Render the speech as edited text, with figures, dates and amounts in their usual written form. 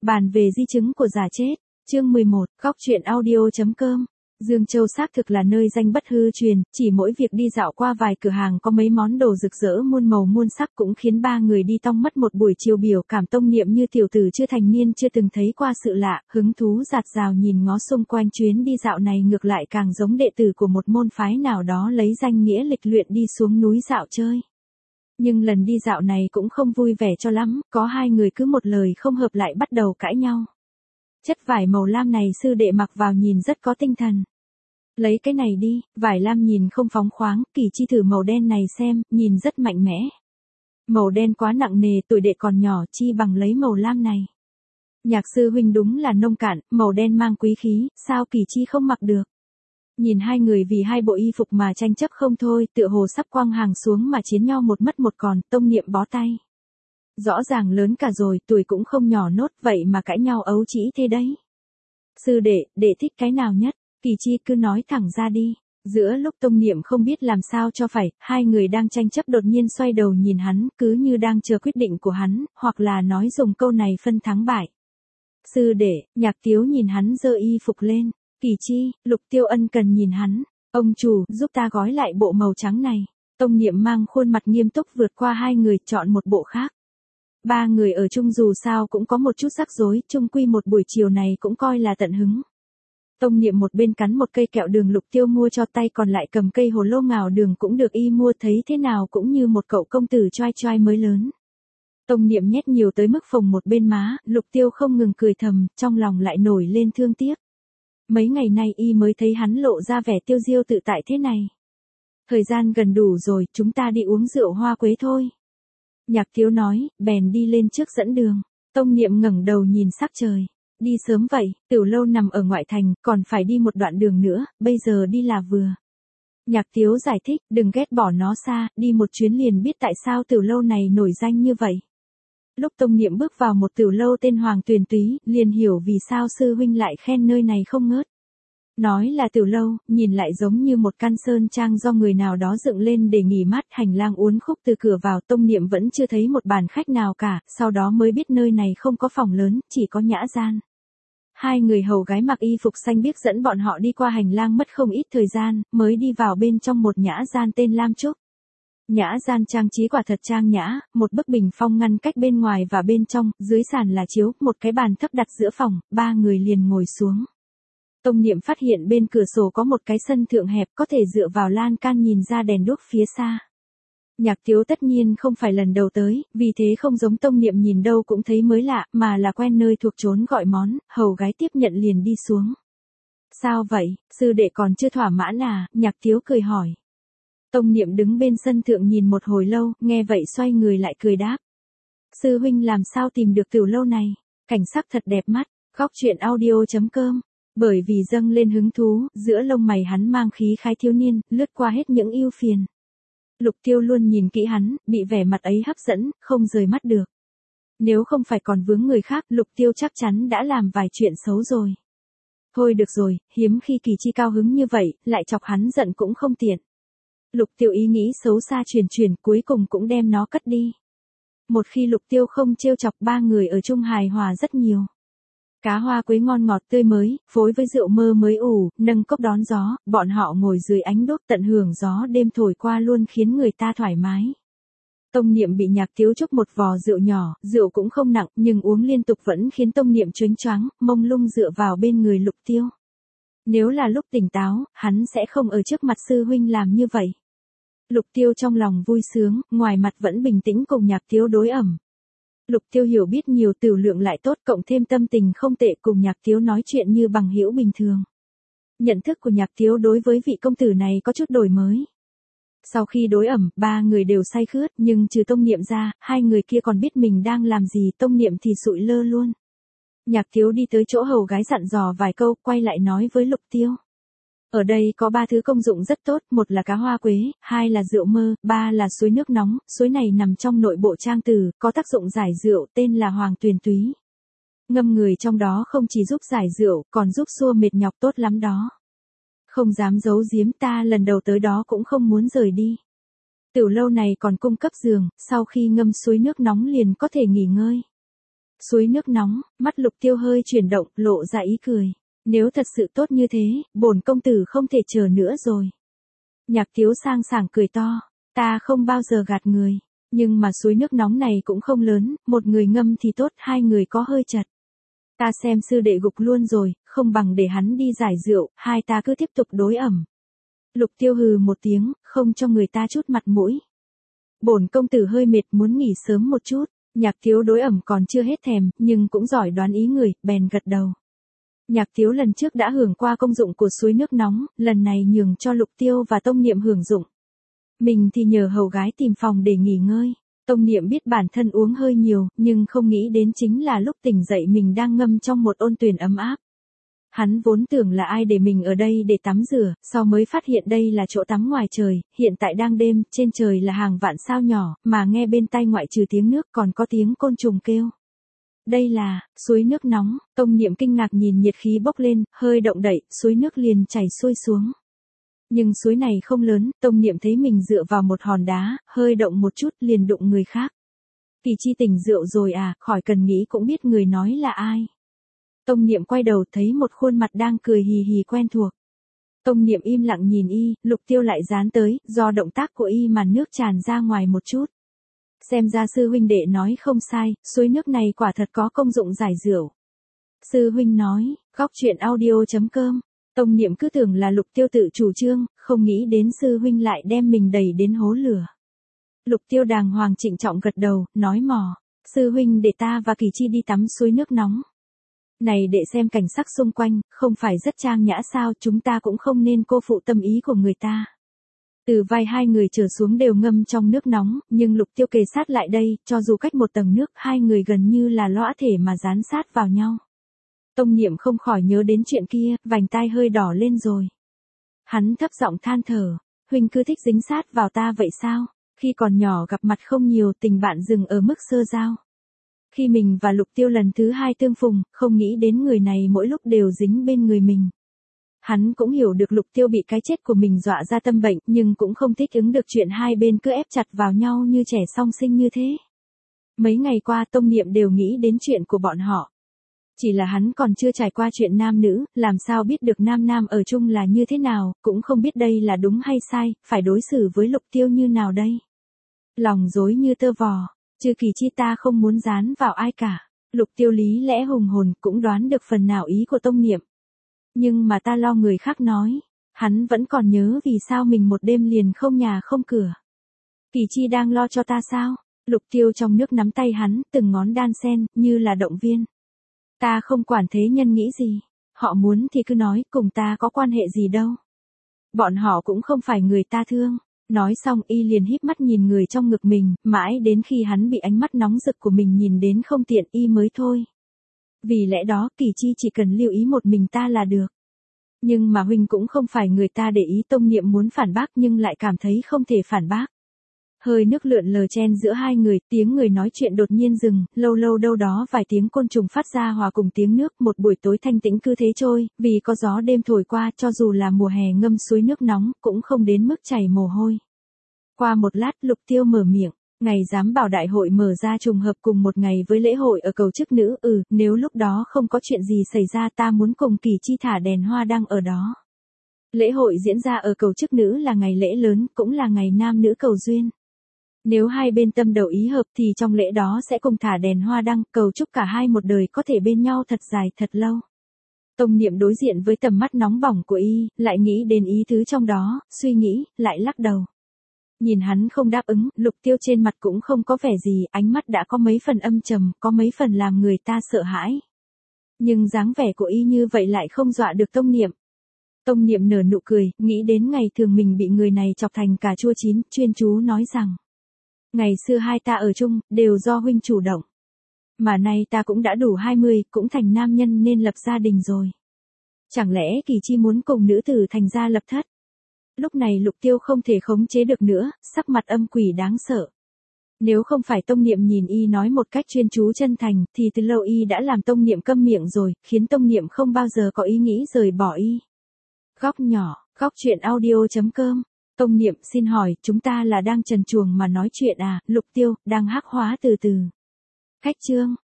Bàn về di chứng của giả chết. Chương 11, góc truyện audio.com. Dương Châu xác thực là nơi danh bất hư truyền, chỉ mỗi việc đi dạo qua vài cửa hàng có mấy món đồ rực rỡ muôn màu muôn sắc cũng khiến ba người đi tong mất một buổi chiều biểu cảm tông niệm như tiểu tử chưa thành niên chưa từng thấy qua sự lạ, hứng thú dạt dào nhìn ngó xung quanh. Chuyến đi dạo này ngược lại càng giống đệ tử của một môn phái nào đó lấy danh nghĩa lịch luyện đi xuống núi dạo chơi. Nhưng lần đi dạo này cũng không vui vẻ cho lắm, có hai người cứ một lời không hợp lại bắt đầu cãi nhau. Chất vải màu lam này sư đệ mặc vào nhìn rất có tinh thần. Lấy cái này đi, vải lam nhìn không phóng khoáng, Kỳ Chi thử màu đen này xem, nhìn rất mạnh mẽ. Màu đen quá nặng nề, tuổi đệ còn nhỏ, chi bằng lấy màu lam này. Nhạc sư huynh đúng là nông cạn, màu đen mang quý khí, sao Kỳ Chi không mặc được. Nhìn hai người vì hai bộ y phục mà tranh chấp không thôi, tựa hồ sắp quăng hàng xuống mà chiến nhau một mất một còn, tông niệm bó tay. Rõ ràng lớn cả rồi, tuổi cũng không nhỏ nốt, vậy mà cãi nhau ấu trĩ thế đấy. Sư đệ thích cái nào nhất? Kỳ Chi cứ nói thẳng ra đi. Giữa lúc tông niệm không biết làm sao cho phải, hai người đang tranh chấp đột nhiên xoay đầu nhìn hắn, cứ như đang chờ quyết định của hắn, hoặc là nói dùng câu này phân thắng bại. Sư đệ, Nhạc Tiếu nhìn hắn giơ y phục lên. Kỳ Chi, Lục Tiêu ân cần nhìn hắn. Ông chủ, giúp ta gói lại bộ màu trắng này. Tông niệm mang khuôn mặt nghiêm túc vượt qua hai người, chọn một bộ khác. Ba người ở chung dù sao cũng có một chút rắc rối, chung quy một buổi chiều này cũng coi là tận hứng. Tông niệm một bên cắn một cây kẹo đường Lục Tiêu mua cho tay, còn lại cầm cây hồ lô ngào đường cũng được y mua, thấy thế nào cũng như một cậu công tử choai choai mới lớn. Tông niệm nhét nhiều tới mức phồng một bên má, Lục Tiêu không ngừng cười thầm, trong lòng lại nổi lên thương tiếc. Mấy ngày nay y mới thấy hắn lộ ra vẻ tiêu diêu tự tại thế này. Thời gian gần đủ rồi, chúng ta đi uống rượu hoa quế thôi. Nhạc Tiếu nói, bèn đi lên trước dẫn đường. Tông niệm ngẩng đầu nhìn sắc trời. Đi sớm vậy, Tiểu Lâu nằm ở ngoại thành, còn phải đi một đoạn đường nữa, bây giờ đi là vừa. Nhạc Tiếu giải thích, đừng ghét bỏ nó xa, đi một chuyến liền biết tại sao Tiểu Lâu này nổi danh như vậy. Lúc tông niệm bước vào một tiểu lâu tên Hoàng Tuyền Túy, liền hiểu vì sao sư huynh lại khen nơi này không ngớt. Nói là tiểu lâu, nhìn lại giống như một căn sơn trang do người nào đó dựng lên để nghỉ mát, hành lang uốn khúc từ cửa vào, tông niệm vẫn chưa thấy một bàn khách nào cả, sau đó mới biết nơi này không có phòng lớn, chỉ có nhã gian. Hai người hầu gái mặc y phục xanh biếc dẫn bọn họ đi qua hành lang mất không ít thời gian, mới đi vào bên trong một nhã gian tên Lam Trúc. Nhã gian trang trí quả thật trang nhã, một bức bình phong ngăn cách bên ngoài và bên trong, dưới sàn là chiếu, một cái bàn thấp đặt giữa phòng, ba người liền ngồi xuống. Tông niệm phát hiện bên cửa sổ có một cái sân thượng hẹp có thể dựa vào lan can nhìn ra đèn đuốc phía xa. Nhạc Tiếu tất nhiên không phải lần đầu tới, vì thế không giống tông niệm nhìn đâu cũng thấy mới lạ, mà là quen nơi thuộc chốn gọi món, hầu gái tiếp nhận liền đi xuống. Sao vậy, sư đệ còn chưa thỏa mãn à? Nhạc Tiếu cười hỏi. Tông niệm đứng bên sân thượng nhìn một hồi lâu, nghe vậy xoay người lại cười đáp. Sư huynh làm sao tìm được tiểu lâu này? Cảnh sắc thật đẹp mắt. Góc truyện audio.com. Bởi vì dâng lên hứng thú, giữa lông mày hắn mang khí khái thiếu niên, lướt qua hết những ưu phiền. Lục Tiêu luôn nhìn kỹ hắn, bị vẻ mặt ấy hấp dẫn, không rời mắt được. Nếu không phải còn vướng người khác, Lục Tiêu chắc chắn đã làm vài chuyện xấu rồi. Thôi được rồi, hiếm khi Kỳ Chi cao hứng như vậy, lại chọc hắn giận cũng không tiện. Lục Tiêu ý nghĩ xấu xa chuyển cuối cùng cũng đem nó cất đi. Một khi Lục Tiêu không trêu chọc, ba người ở chung hài hòa rất nhiều. Cá hoa quế ngon ngọt tươi mới, phối với rượu mơ mới ủ, nâng cốc đón gió, bọn họ ngồi dưới ánh đuốc tận hưởng gió đêm thổi qua luôn khiến người ta thoải mái. Tông niệm bị Nhạc Tiếu chúc một vò rượu nhỏ, rượu cũng không nặng, nhưng uống liên tục vẫn khiến tông niệm choáng choáng, mông lung dựa vào bên người Lục Tiêu. Nếu là lúc tỉnh táo, hắn sẽ không ở trước mặt sư huynh làm như vậy. Lục Tiêu trong lòng vui sướng, ngoài mặt vẫn bình tĩnh cùng Nhạc Tiếu đối ẩm. Lục Tiêu hiểu biết nhiều, tiểu lượng lại tốt, cộng thêm tâm tình không tệ, cùng Nhạc Tiếu nói chuyện như bằng hữu bình thường. Nhận thức của Nhạc Tiếu đối với vị công tử này có chút đổi mới. Sau khi đối ẩm, ba người đều say khướt, nhưng trừ tông niệm ra, hai người kia còn biết mình đang làm gì, tông niệm thì sụi lơ luôn. Nhạc Tiếu đi tới chỗ hầu gái dặn dò vài câu, quay lại nói với Lục Tiêu. Ở đây có ba thứ công dụng rất tốt, một là cá hoa quế, hai là rượu mơ, ba là suối nước nóng, suối này nằm trong nội bộ trang tử, có tác dụng giải rượu, tên là Hoàng Tuyền Túy. Ngâm người trong đó không chỉ giúp giải rượu, còn giúp xua mệt nhọc tốt lắm đó. Không dám giấu giếm, ta lần đầu tới đó cũng không muốn rời đi. Tiểu lâu này còn cung cấp giường, sau khi ngâm suối nước nóng liền có thể nghỉ ngơi. Suối nước nóng, mắt Lục Tiêu hơi chuyển động, lộ ra ý cười. Nếu thật sự tốt như thế, bổn công tử không thể chờ nữa rồi. Nhạc Thiếu sang sảng cười to, ta không bao giờ gạt người. Nhưng mà suối nước nóng này cũng không lớn, một người ngâm thì tốt, hai người có hơi chật. Ta xem sư đệ gục luôn rồi, không bằng để hắn đi giải rượu, hai ta cứ tiếp tục đối ẩm. Lục Tiêu hừ một tiếng, không cho người ta chút mặt mũi. Bổn công tử hơi mệt muốn nghỉ sớm một chút. Nhạc Thiếu đối ẩm còn chưa hết thèm, nhưng cũng giỏi đoán ý người, bèn gật đầu. Nhạc Thiếu lần trước đã hưởng qua công dụng của suối nước nóng, lần này nhường cho Lục Tiêu và Tông Niệm hưởng dụng. Mình thì nhờ hầu gái tìm phòng để nghỉ ngơi. Tông Niệm biết bản thân uống hơi nhiều, nhưng không nghĩ đến chính là lúc tỉnh dậy mình đang ngâm trong một ôn tuyền ấm áp. Hắn vốn tưởng là ai để mình ở đây để tắm rửa, sau mới phát hiện đây là chỗ tắm ngoài trời, hiện tại đang đêm, trên trời là hàng vạn sao nhỏ, mà nghe bên tai ngoại trừ tiếng nước còn có tiếng côn trùng kêu. Đây là, suối nước nóng, Tông Niệm kinh ngạc nhìn nhiệt khí bốc lên, hơi động đậy, suối nước liền chảy xuôi xuống. Nhưng suối này không lớn, Tông Niệm thấy mình dựa vào một hòn đá, hơi động một chút liền đụng người khác. Kỳ Chi tỉnh rượu rồi à, khỏi cần nghĩ cũng biết người nói là ai. Tông Niệm quay đầu thấy một khuôn mặt đang cười hì hì quen thuộc. Tông Niệm im lặng nhìn y, Lục Tiêu lại dán tới, do động tác của y mà nước tràn ra ngoài một chút. Xem ra sư huynh đệ nói không sai, suối nước này quả thật có công dụng giải rượu. Sư huynh nói, góc chuyện audio.com. Tông Niệm cứ tưởng là Lục Tiêu tự chủ trương, không nghĩ đến sư huynh lại đem mình đẩy đến hố lửa. Lục Tiêu đàng hoàng trịnh trọng gật đầu, nói mò, sư huynh để ta và Kỳ Chi đi tắm suối nước nóng. Này để xem cảnh sắc xung quanh, không phải rất trang nhã sao, chúng ta cũng không nên cô phụ tâm ý của người ta. Từ vai hai người trở xuống đều ngâm trong nước nóng, nhưng Lục Tiêu kề sát lại đây, cho dù cách một tầng nước, hai người gần như là lõa thể mà dán sát vào nhau. Tông Niệm không khỏi nhớ đến chuyện kia, vành tai hơi đỏ lên rồi. Hắn thấp giọng than thở, huynh cứ thích dính sát vào ta vậy sao? Khi còn nhỏ gặp mặt không nhiều, tình bạn dừng ở mức sơ giao. Khi mình và Lục Tiêu lần thứ hai tương phùng, không nghĩ đến người này mỗi lúc đều dính bên người mình. Hắn cũng hiểu được Lục Tiêu bị cái chết của mình dọa ra tâm bệnh, nhưng cũng không thích ứng được chuyện hai bên cứ ép chặt vào nhau như trẻ song sinh như thế. Mấy ngày qua Tông Niệm đều nghĩ đến chuyện của bọn họ. Chỉ là hắn còn chưa trải qua chuyện nam nữ, làm sao biết được nam nam ở chung là như thế nào, cũng không biết đây là đúng hay sai, phải đối xử với Lục Tiêu như nào đây. Lòng rối như tơ vò, trừ Kỳ Chi ta không muốn dán vào ai cả. Lục Tiêu lý lẽ hùng hồn cũng đoán được phần nào ý của Tông Niệm. Nhưng mà ta lo người khác nói, hắn vẫn còn nhớ vì sao mình một đêm liền không nhà không cửa. Kỳ Chi đang lo cho ta sao? Lục Tiêu trong nước nắm tay hắn, từng ngón đan sen, như là động viên. Ta không quản thế nhân nghĩ gì, họ muốn thì cứ nói, cùng ta có quan hệ gì đâu. Bọn họ cũng không phải người ta thương. Nói xong y liền híp mắt nhìn người trong ngực mình, mãi đến khi hắn bị ánh mắt nóng rực của mình nhìn đến không tiện y mới thôi. Vì lẽ đó Kỳ Chi chỉ cần lưu ý một mình ta là được. Nhưng mà huynh cũng không phải người ta để ý. Tông Niệm muốn phản bác nhưng lại cảm thấy không thể phản bác. Hơi nước lượn lờ chen giữa hai người, tiếng người nói chuyện đột nhiên dừng, lâu lâu đâu đó vài tiếng côn trùng phát ra hòa cùng tiếng nước, một buổi tối thanh tĩnh cứ thế trôi, vì có gió đêm thổi qua, cho dù là mùa hè ngâm suối nước nóng, cũng không đến mức chảy mồ hôi. Qua một lát, Lục Tiêu mở miệng, ngày giám bảo đại hội mở ra trùng hợp cùng một ngày với lễ hội ở cầu chức nữ, nếu lúc đó không có chuyện gì xảy ra ta muốn cùng Kỳ Chi thả đèn hoa đăng ở đó. Lễ hội diễn ra ở cầu chức nữ là ngày lễ lớn, cũng là ngày nam nữ cầu duyên. Nếu hai bên tâm đầu ý hợp thì trong lễ đó sẽ cùng thả đèn hoa đăng, cầu chúc cả hai một đời có thể bên nhau thật dài thật lâu. Tông Niệm đối diện với tầm mắt nóng bỏng của y, lại nghĩ đến ý thứ trong đó, suy nghĩ, lại lắc đầu. Nhìn hắn không đáp ứng, Lục Tiêu trên mặt cũng không có vẻ gì, ánh mắt đã có mấy phần âm trầm, có mấy phần làm người ta sợ hãi. Nhưng dáng vẻ của y như vậy lại không dọa được Tông Niệm. Tông Niệm nở nụ cười, nghĩ đến ngày thường mình bị người này chọc thành cà chua chín, chuyên chú nói rằng. Ngày xưa hai ta ở chung, đều do huynh chủ động. Mà nay ta cũng đã đủ 20, cũng thành nam nhân nên lập gia đình rồi. Chẳng lẽ Kỳ Chi muốn cùng nữ tử thành gia lập thất? Lúc này Lục Tiêu không thể khống chế được nữa, sắc mặt âm quỷ đáng sợ. Nếu không phải Tông Niệm nhìn y nói một cách chuyên chú chân thành, thì từ lâu y đã làm Tông Niệm câm miệng rồi, khiến Tông Niệm không bao giờ có ý nghĩ rời bỏ y. Góc nhỏ, góc chuyện audio.com. Tông Niệm xin hỏi, chúng ta là đang trần truồng mà nói chuyện à? Lục Tiêu, đang hắc hóa từ từ. Khách chương.